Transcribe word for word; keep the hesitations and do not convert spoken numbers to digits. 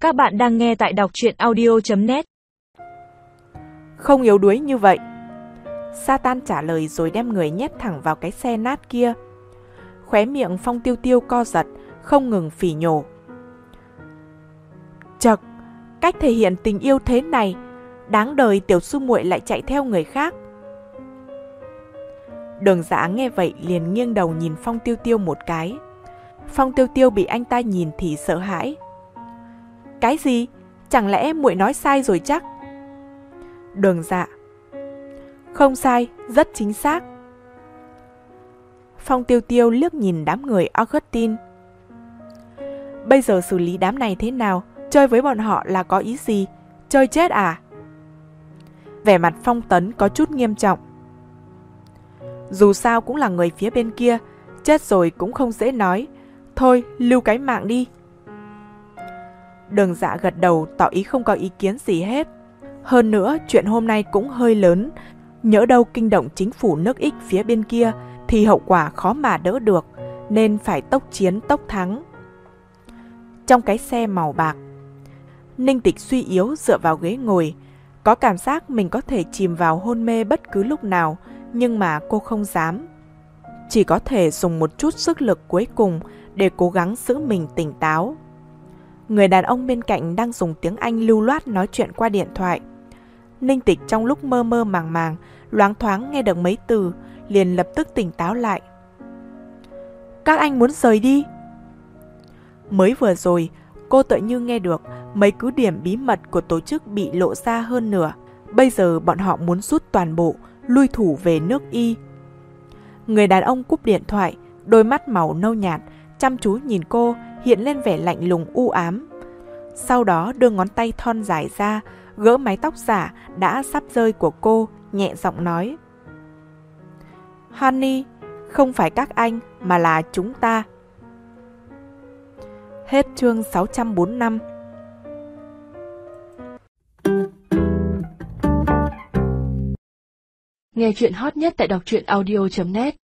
Các bạn đang nghe tại đọc truyện audio chấm net. Không yếu đuối như vậy. Satan trả lời rồi đem người nhét thẳng vào cái xe nát kia. Khóe miệng Phong Tiêu Tiêu co giật, không ngừng phỉ nhổ. Chậc, cách thể hiện tình yêu thế này, đáng đời tiểu sư muội lại chạy theo người khác. Đường Dạ nghe vậy liền nghiêng đầu nhìn Phong Tiêu Tiêu một cái. Phong Tiêu Tiêu bị anh ta nhìn thì sợ hãi. Cái gì? Chẳng lẽ muội nói sai rồi chắc? Đường Dạ: Không sai, rất chính xác. Phong Tiêu Tiêu liếc nhìn đám người Augustine. Bây giờ xử lý đám này thế nào? Chơi với bọn họ là có ý gì? Chơi chết à? Vẻ mặt Phong Tấn có chút nghiêm trọng. Dù sao cũng là người phía bên kia, chết rồi cũng không dễ nói. Thôi, lưu cái mạng đi. Đường Dạ gật đầu tỏ ý không có ý kiến gì hết. Hơn nữa, chuyện hôm nay cũng hơi lớn. Nhỡ đâu kinh động chính phủ nước Ích phía bên kia thì hậu quả khó mà đỡ được, nên phải tốc chiến tốc thắng. Trong cái xe màu bạc, Ninh Tịch suy yếu dựa vào ghế ngồi, có cảm giác mình có thể chìm vào hôn mê bất cứ lúc nào, nhưng mà cô không dám. Chỉ có thể dùng một chút sức lực cuối cùng để cố gắng giữ mình tỉnh táo. Người đàn ông bên cạnh đang dùng tiếng Anh lưu loát nói chuyện qua điện thoại. Ninh Tịch trong lúc mơ mơ màng màng, loáng thoáng nghe được mấy từ, liền lập tức tỉnh táo lại. Các anh muốn rời đi. Mới vừa rồi, cô tự như nghe được mấy cứ điểm bí mật của tổ chức bị lộ ra hơn nửa. Bây giờ bọn họ muốn rút toàn bộ, lui thủ về nước Y. Người đàn ông cúp điện thoại, đôi mắt màu nâu nhạt, chăm chú nhìn cô, hiện lên vẻ lạnh lùng u ám. Sau đó đưa ngón tay thon dài ra, gỡ mái tóc giả đã sắp rơi của cô, nhẹ giọng nói. Honey, không phải các anh mà là chúng ta. Hết chương sáu trăm bốn mươi lăm. Nghe chuyện hot nhất tại đọc truyện audio chấm net.